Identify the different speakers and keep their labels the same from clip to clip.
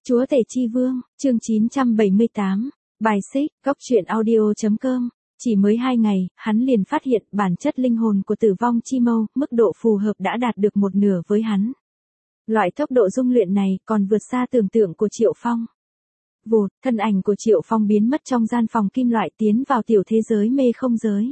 Speaker 1: Chúa Tể Chi Vương, chương 978, bài xích, góc truyện audio.com. Chỉ mới 2 ngày, hắn liền phát hiện bản chất linh hồn của Tử Vong Chi Mâu, mức độ phù hợp đã đạt được một nửa với hắn. Loại tốc độ dung luyện này còn vượt xa tưởng tượng của Triệu Phong. Vụt, thân ảnh của Triệu Phong biến mất trong gian phòng kim loại tiến vào tiểu thế giới mê không giới.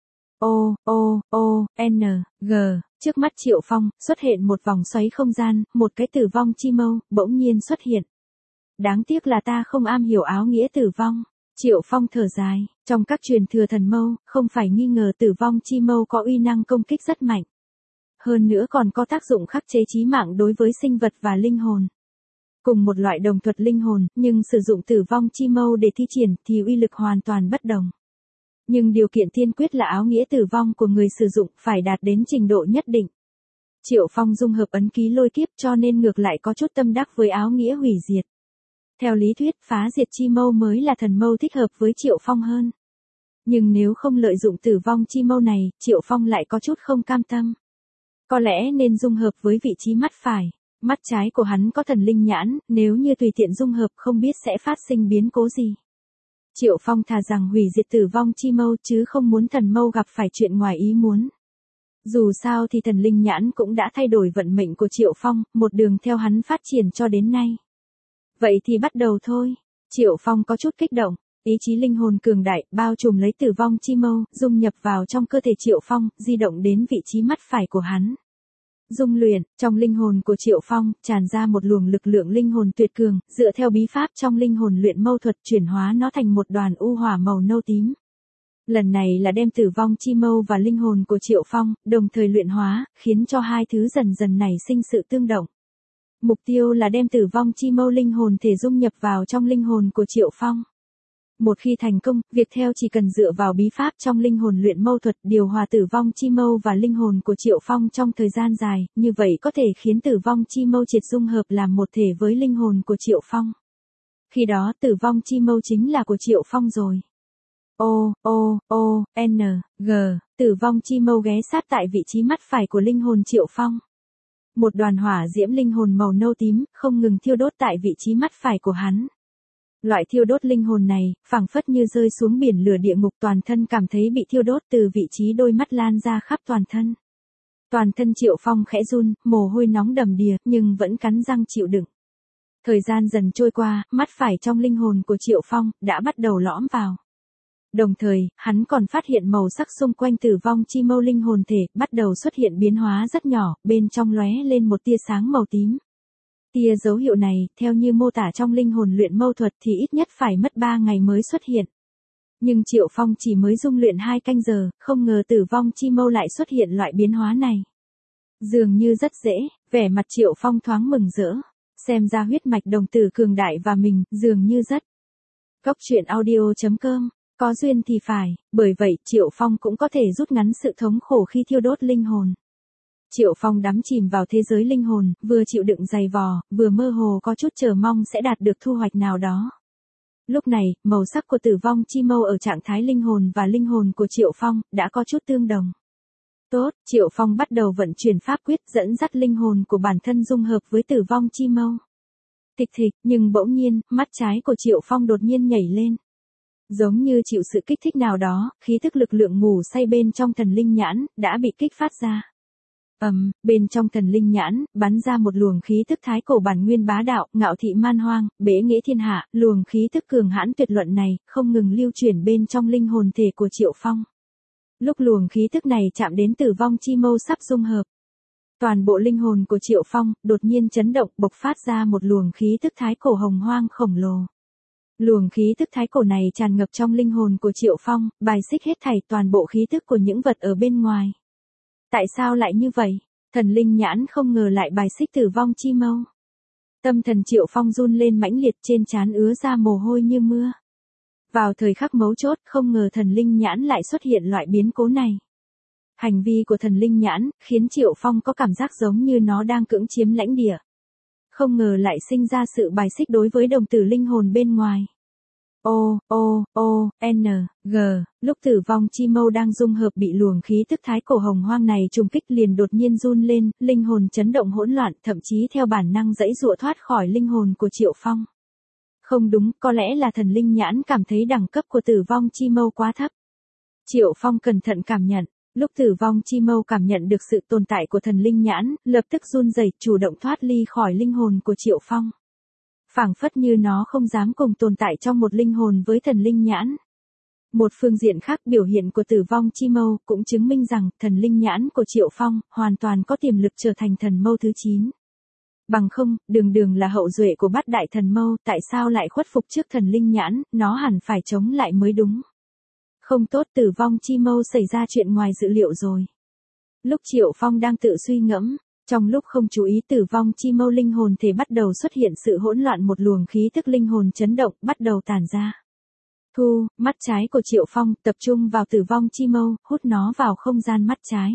Speaker 1: G, trước mắt Triệu Phong, xuất hiện một vòng xoáy không gian, một cái Tử Vong Chi Mâu, bỗng nhiên xuất hiện. Đáng tiếc là ta không am hiểu áo nghĩa tử vong. Triệu Phong thở dài, trong các truyền thừa thần mâu, không phải nghi ngờ Tử Vong Chi Mâu có uy năng công kích rất mạnh. Hơn nữa còn có tác dụng khắc chế chí mạng đối với sinh vật và linh hồn. Cùng một loại đồng thuật linh hồn, nhưng sử dụng Tử Vong Chi Mâu để thi triển thì uy lực hoàn toàn bất đồng. Nhưng điều kiện tiên quyết là áo nghĩa tử vong của người sử dụng phải đạt đến trình độ nhất định. Triệu Phong dung hợp ấn ký lôi kiếp cho nên ngược lại có chút tâm đắc với áo nghĩa hủy diệt. Theo lý thuyết phá diệt chi mâu mới là thần mâu thích hợp với Triệu Phong hơn. Nhưng nếu không lợi dụng Tử Vong Chi Mâu này, Triệu Phong lại có chút không cam tâm. Có lẽ nên dung hợp với vị trí mắt phải. Mắt trái của hắn có thần linh nhãn, nếu như tùy tiện dung hợp không biết sẽ phát sinh biến cố gì. Triệu Phong thà rằng hủy diệt Tử Vong Chi Mâu chứ không muốn thần mâu gặp phải chuyện ngoài ý muốn. Dù sao thì thần linh nhãn cũng đã thay đổi vận mệnh của Triệu Phong, một đường theo hắn phát triển cho đến nay. Vậy thì bắt đầu thôi. Triệu Phong có chút kích động, ý chí linh hồn cường đại, bao trùm lấy Tử Vong Chi Mâu, dung nhập vào trong cơ thể Triệu Phong, di động đến vị trí mắt phải của hắn. Dung luyện, trong linh hồn của Triệu Phong, tràn ra một luồng lực lượng linh hồn tuyệt cường, dựa theo bí pháp trong linh hồn luyện mâu thuật chuyển hóa nó thành một đoàn u hỏa màu nâu tím. Lần này là đem Tử Vong Chi Mâu và linh hồn của Triệu Phong, đồng thời luyện hóa, khiến cho hai thứ dần dần nảy sinh sự tương động. Mục tiêu là đem Tử Vong Chi Mâu linh hồn thể dung nhập vào trong linh hồn của Triệu Phong. Một khi thành công, việc theo chỉ cần dựa vào bí pháp trong linh hồn luyện mâu thuật điều hòa Tử Vong Chi Mâu và linh hồn của Triệu Phong trong thời gian dài, như vậy có thể khiến Tử Vong Chi Mâu triệt dung hợp làm một thể với linh hồn của Triệu Phong. Khi đó Tử Vong Chi Mâu chính là của Triệu Phong rồi. G, Tử Vong Chi Mâu ghé sát tại vị trí mắt phải của linh hồn Triệu Phong. Một đoàn hỏa diễm linh hồn màu nâu tím, không ngừng thiêu đốt tại vị trí mắt phải của hắn. Loại thiêu đốt linh hồn này, phảng phất như rơi xuống biển lửa địa ngục, toàn thân cảm thấy bị thiêu đốt từ vị trí đôi mắt lan ra khắp toàn thân. Toàn thân Triệu Phong khẽ run, mồ hôi nóng đầm đìa, nhưng vẫn cắn răng chịu đựng. Thời gian dần trôi qua, mắt phải trong linh hồn của Triệu Phong, đã bắt đầu lõm vào. Đồng thời, hắn còn phát hiện màu sắc xung quanh Tử Vong Chi Mâu linh hồn thể, bắt đầu xuất hiện biến hóa rất nhỏ, bên trong lóe lên một tia sáng màu tím. Tia dấu hiệu này, theo như mô tả trong linh hồn luyện mâu thuật thì ít nhất phải mất 3 ngày mới xuất hiện. Nhưng Triệu Phong chỉ mới dung luyện 2 canh giờ, không ngờ Tử Vong Chi Mâu lại xuất hiện loại biến hóa này. Dường như rất dễ, vẻ mặt Triệu Phong thoáng mừng rỡ. Xem ra huyết mạch đồng tử cường đại và mình, dường như rất. Góc truyện audio.com. Có duyên thì phải, bởi vậy Triệu Phong cũng có thể rút ngắn sự thống khổ khi thiêu đốt linh hồn. Triệu Phong đắm chìm vào thế giới linh hồn, vừa chịu đựng dày vò, vừa mơ hồ có chút chờ mong sẽ đạt được thu hoạch nào đó. Lúc này, màu sắc của Tử Vong Chi Mâu ở trạng thái linh hồn và linh hồn của Triệu Phong đã có chút tương đồng. Tốt, Triệu Phong bắt đầu vận chuyển pháp quyết dẫn dắt linh hồn của bản thân dung hợp với Tử Vong Chi Mâu. Thịch thịch, nhưng bỗng nhiên, mắt trái của Triệu Phong đột nhiên nhảy lên. Giống như chịu sự kích thích nào đó, khí thức lực lượng ngủ say bên trong thần linh nhãn, đã bị kích phát ra. Bên trong thần linh nhãn, bắn ra một luồng khí thức thái cổ bản nguyên bá đạo, ngạo thị man hoang, bế nghĩa thiên hạ, luồng khí thức cường hãn tuyệt luận này, không ngừng lưu chuyển bên trong linh hồn thể của Triệu Phong. Lúc luồng khí thức này chạm đến Tử Vong Chi Mâu sắp dung hợp. Toàn bộ linh hồn của Triệu Phong, đột nhiên chấn động, bộc phát ra một luồng khí thức thái cổ hồng hoang khổng lồ. Luồng khí thức thái cổ này tràn ngập trong linh hồn của Triệu Phong, bài xích hết thảy toàn bộ khí thức của những vật ở bên ngoài. Tại sao lại như vậy? Thần linh nhãn không ngờ lại bài xích Tử Vong Chi Mâu. Tâm thần Triệu Phong run lên mãnh liệt, trên trán ứa ra mồ hôi như mưa. Vào thời khắc mấu chốt, không ngờ thần linh nhãn lại xuất hiện loại biến cố này. Hành vi của thần linh nhãn, khiến Triệu Phong có cảm giác giống như nó đang cưỡng chiếm lãnh địa. Không ngờ lại sinh ra sự bài xích đối với đồng tử linh hồn bên ngoài. G, lúc Tử Vong Chi Mâu đang dung hợp bị luồng khí tức thái cổ hồng hoang này trùng kích liền đột nhiên run lên, linh hồn chấn động hỗn loạn, thậm chí theo bản năng giãy giụa thoát khỏi linh hồn của Triệu Phong. Không đúng, có lẽ là thần linh nhãn cảm thấy đẳng cấp của Tử Vong Chi Mâu quá thấp. Triệu Phong cẩn thận cảm nhận, lúc Tử Vong Chi Mâu cảm nhận được sự tồn tại của thần linh nhãn, lập tức run rẩy, chủ động thoát ly khỏi linh hồn của Triệu Phong. Phảng phất như nó không dám cùng tồn tại trong một linh hồn với thần linh nhãn. Một phương diện khác, biểu hiện của Tử Vong Chi Mâu cũng chứng minh rằng thần linh nhãn của Triệu Phong hoàn toàn có tiềm lực trở thành thần mâu thứ 9. Bằng không, đường là hậu duệ của bát đại thần mâu, tại sao lại khuất phục trước thần linh nhãn, nó hẳn phải chống lại mới đúng. Không tốt, Tử Vong Chi Mâu xảy ra chuyện ngoài dự liệu rồi. Lúc Triệu Phong đang tự suy ngẫm, trong lúc không chú ý Tử Vong Chi Mâu linh hồn thể bắt đầu xuất hiện sự hỗn loạn, một luồng khí tức linh hồn chấn động bắt đầu tản ra. Mắt trái của Triệu Phong tập trung vào Tử Vong Chi Mâu, hút nó vào không gian mắt trái.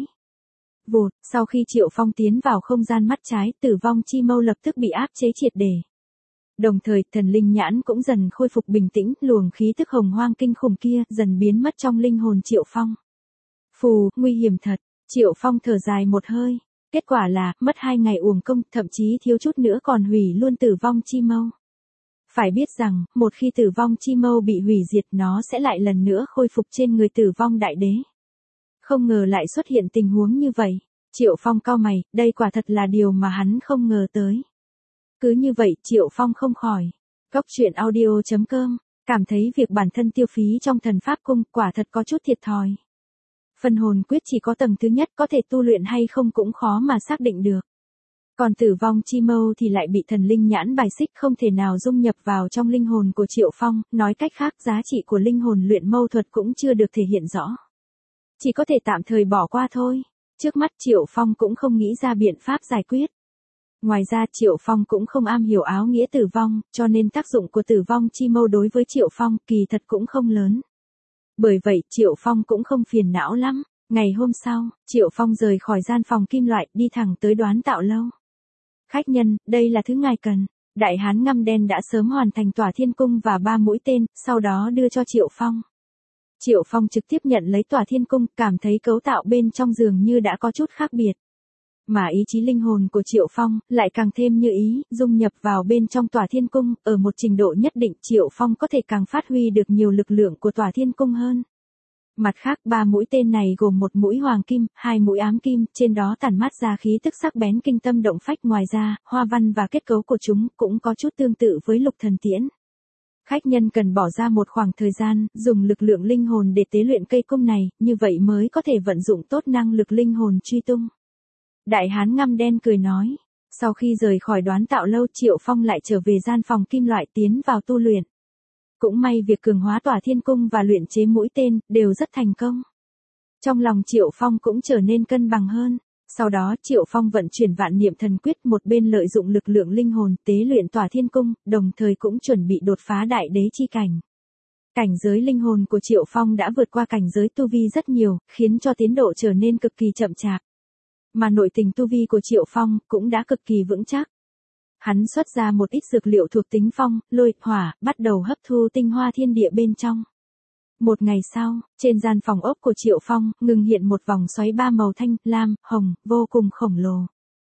Speaker 1: Vụt, sau khi Triệu Phong tiến vào không gian mắt trái, Tử Vong Chi Mâu lập tức bị áp chế triệt để. Đồng thời, thần linh nhãn cũng dần khôi phục bình tĩnh, luồng khí tức hồng hoang kinh khủng kia dần biến mất trong linh hồn Triệu Phong. Phù, nguy hiểm thật, Triệu Phong thở dài một hơi. Kết quả là, mất 2 ngày uổng công, thậm chí thiếu chút nữa còn hủy luôn Tử Vong Chi Mâu. Phải biết rằng, một khi Tử Vong Chi Mâu bị hủy diệt nó sẽ lại lần nữa khôi phục trên người Tử Vong Đại Đế. Không ngờ lại xuất hiện tình huống như vậy. Triệu Phong cau mày, đây quả thật là điều mà hắn không ngờ tới. Cứ như vậy, Triệu Phong không khỏi. Goctruyện.audio.com, cảm thấy việc bản thân tiêu phí trong thần pháp cung quả thật có chút thiệt thòi. Phân hồn quyết chỉ có tầng thứ nhất, có thể tu luyện hay không cũng khó mà xác định được. Còn Tử Vong Chi Mâu thì lại bị thần linh nhãn bài xích, không thể nào dung nhập vào trong linh hồn của Triệu Phong, nói cách khác giá trị của linh hồn luyện mâu thuật cũng chưa được thể hiện rõ. Chỉ có thể tạm thời bỏ qua thôi. Trước mắt Triệu Phong cũng không nghĩ ra biện pháp giải quyết. Ngoài ra Triệu Phong cũng không am hiểu áo nghĩa tử vong, cho nên tác dụng của Tử Vong Chi Mâu đối với Triệu Phong kỳ thật cũng không lớn. Bởi vậy, Triệu Phong cũng không phiền não lắm. Ngày hôm sau, Triệu Phong rời khỏi gian phòng kim loại, đi thẳng tới Đoán Tạo Lâu. Khách nhân, đây là thứ ngài cần. Đại hán ngăm đen đã sớm hoàn thành Tỏa Thiên Cung và 3 mũi tên, sau đó đưa cho Triệu Phong. Triệu Phong trực tiếp nhận lấy Tỏa Thiên Cung, cảm thấy cấu tạo bên trong dường như đã có chút khác biệt. Mà ý chí linh hồn của Triệu Phong lại càng thêm như ý, dung nhập vào bên trong Tỏa Thiên Cung, ở một trình độ nhất định Triệu Phong có thể càng phát huy được nhiều lực lượng của Tỏa Thiên Cung hơn. Mặt khác, 3 mũi tên này gồm 1 mũi hoàng kim, 2 mũi ám kim, trên đó tản mát ra khí tức sắc bén kinh tâm động phách, ngoài ra, hoa văn và kết cấu của chúng cũng có chút tương tự với Lục Thần Tiễn. Khách nhân cần bỏ ra một khoảng thời gian, dùng lực lượng linh hồn để tế luyện cây cung này, như vậy mới có thể vận dụng tốt năng lực linh hồn truy tung. Đại hán ngăm đen cười nói. Sau khi rời khỏi Đoán Tạo Lâu, Triệu Phong lại trở về gian phòng kim loại tiến vào tu luyện. Cũng may việc cường hóa Tỏa Thiên Cung và luyện chế mũi tên đều rất thành công. Trong lòng Triệu Phong cũng trở nên cân bằng hơn. Sau đó Triệu Phong vận chuyển Vạn Niệm Thần Quyết, một bên lợi dụng lực lượng linh hồn tế luyện Tỏa Thiên Cung, đồng thời cũng chuẩn bị đột phá Đại Đế chi cảnh. Cảnh giới linh hồn của Triệu Phong đã vượt qua cảnh giới tu vi rất nhiều, khiến cho tiến độ trở nên cực kỳ chậm chạp. Mà nội tình tu vi của Triệu Phong cũng đã cực kỳ vững chắc. Hắn xuất ra một ít dược liệu thuộc tính phong, lôi, hỏa, bắt đầu hấp thu tinh hoa thiên địa bên trong. Một ngày sau, trên gian phòng ốc của Triệu Phong, ngừng hiện một vòng xoáy 3 màu thanh, lam, hồng, vô cùng khổng lồ.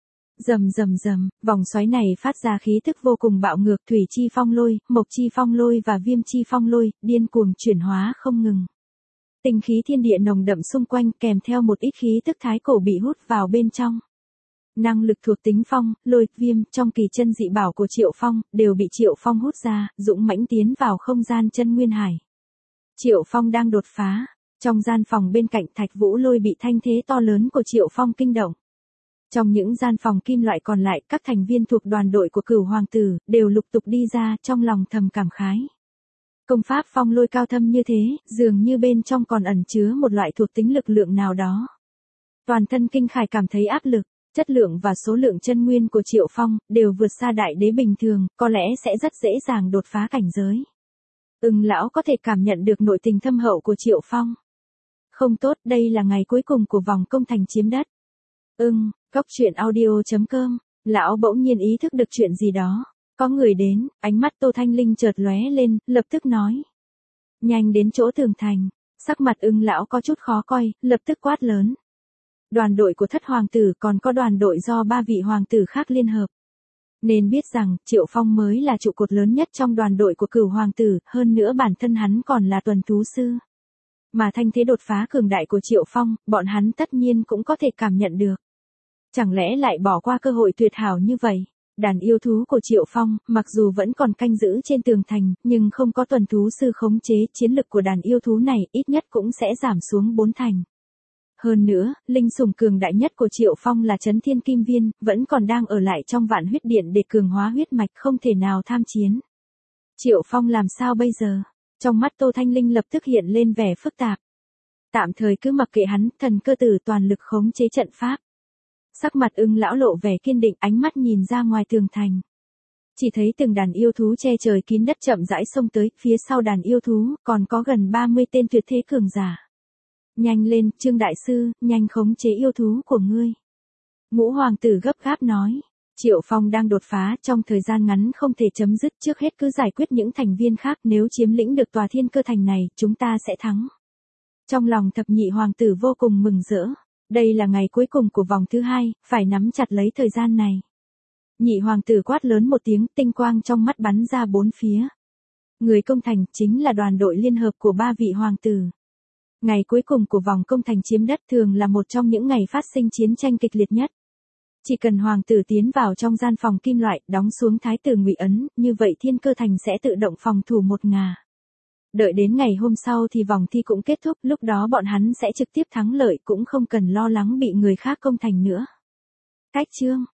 Speaker 1: Rầm rầm rầm, vòng xoáy này phát ra khí tức vô cùng bạo ngược, thủy chi phong lôi, mộc chi phong lôi và viêm chi phong lôi, điên cuồng chuyển hóa không ngừng. Tinh khí thiên địa nồng đậm xung quanh, kèm theo một ít khí tức thái cổ bị hút vào bên trong. Năng lực thuộc tính phong, lôi, viêm trong kỳ chân dị bảo của Triệu Phong đều bị Triệu Phong hút ra, dũng mãnh tiến vào không gian chân nguyên hải. Triệu Phong đang đột phá. Trong gian phòng bên cạnh, Thạch Vũ Lôi bị thanh thế to lớn của Triệu Phong kinh động. Trong những gian phòng kim loại còn lại, các thành viên thuộc đoàn đội của Cửu Hoàng tử đều lục tục đi ra, trong lòng thầm cảm khái. Công pháp phong lôi cao thâm như thế, dường như bên trong còn ẩn chứa một loại thuộc tính lực lượng nào đó. Toàn thân Kinh Khải cảm thấy áp lực, chất lượng và số lượng chân nguyên của Triệu Phong đều vượt xa Đại Đế bình thường, có lẽ sẽ rất dễ dàng đột phá cảnh giới. Lão có thể cảm nhận được nội tình thâm hậu của Triệu Phong. Không tốt, đây là ngày cuối cùng của vòng công thành chiếm đất. Goctruyện.audio.com, lão bỗng nhiên ý thức được chuyện gì đó. Có người đến, ánh mắt Tô Thanh Linh chợt lóe lên, lập tức nói. Nhanh đến chỗ tường thành, sắc mặt Ưng lão có chút khó coi, lập tức quát lớn. Đoàn đội của thất hoàng tử còn có đoàn đội do 3 vị hoàng tử khác liên hợp. Nên biết rằng, Triệu Phong mới là trụ cột lớn nhất trong đoàn đội của Cửu hoàng tử, hơn nữa bản thân hắn còn là tuần thú sư. Mà thanh thế đột phá cường đại của Triệu Phong, bọn hắn tất nhiên cũng có thể cảm nhận được. Chẳng lẽ lại bỏ qua cơ hội tuyệt hảo như vậy? Đàn yêu thú của Triệu Phong, mặc dù vẫn còn canh giữ trên tường thành, nhưng không có tuần thú sư khống chế, chiến lực của đàn yêu thú này ít nhất cũng sẽ giảm xuống 4 thành. Hơn nữa, linh sủng cường đại nhất của Triệu Phong là Chấn Thiên Kim Viên, vẫn còn đang ở lại trong Vạn Huyết Điện để cường hóa huyết mạch, không thể nào tham chiến. Triệu Phong làm sao bây giờ? Trong mắt Tô Thanh Linh lập tức hiện lên vẻ phức tạp. Tạm thời cứ mặc kệ hắn, thần cơ tử toàn lực khống chế trận pháp. Sắc mặt Ưng lão lộ vẻ kiên định, ánh mắt nhìn ra ngoài tường thành. Chỉ thấy từng đàn yêu thú che trời kín đất chậm rãi xông tới, phía sau đàn yêu thú, còn có gần 30 tên tuyệt thế cường giả. Nhanh lên, Trương Đại Sư, nhanh khống chế yêu thú của ngươi. Ngũ hoàng tử gấp gáp nói. Triệu Phong đang đột phá, trong thời gian ngắn không thể chấm dứt, trước hết cứ giải quyết những thành viên khác, nếu chiếm lĩnh được tòa thiên cơ thành này, chúng ta sẽ thắng. Trong lòng thập nhị hoàng tử vô cùng mừng rỡ. Đây là ngày cuối cùng của vòng thứ 2, phải nắm chặt lấy thời gian này. Nhị hoàng tử quát lớn một tiếng, tinh quang trong mắt bắn ra bốn phía. Người công thành chính là đoàn đội liên hợp của 3 vị hoàng tử. Ngày cuối cùng của vòng công thành chiếm đất thường là một trong những ngày phát sinh chiến tranh kịch liệt nhất. Chỉ cần hoàng tử tiến vào trong gian phòng kim loại, đóng xuống thái tử Ngụy ấn, như vậy thiên cơ thành sẽ tự động phòng thủ một ngà. Đợi đến ngày hôm sau thì vòng thi cũng kết thúc, lúc đó bọn hắn sẽ trực tiếp thắng lợi, cũng không cần lo lắng bị người khác công thành nữa. Cách chương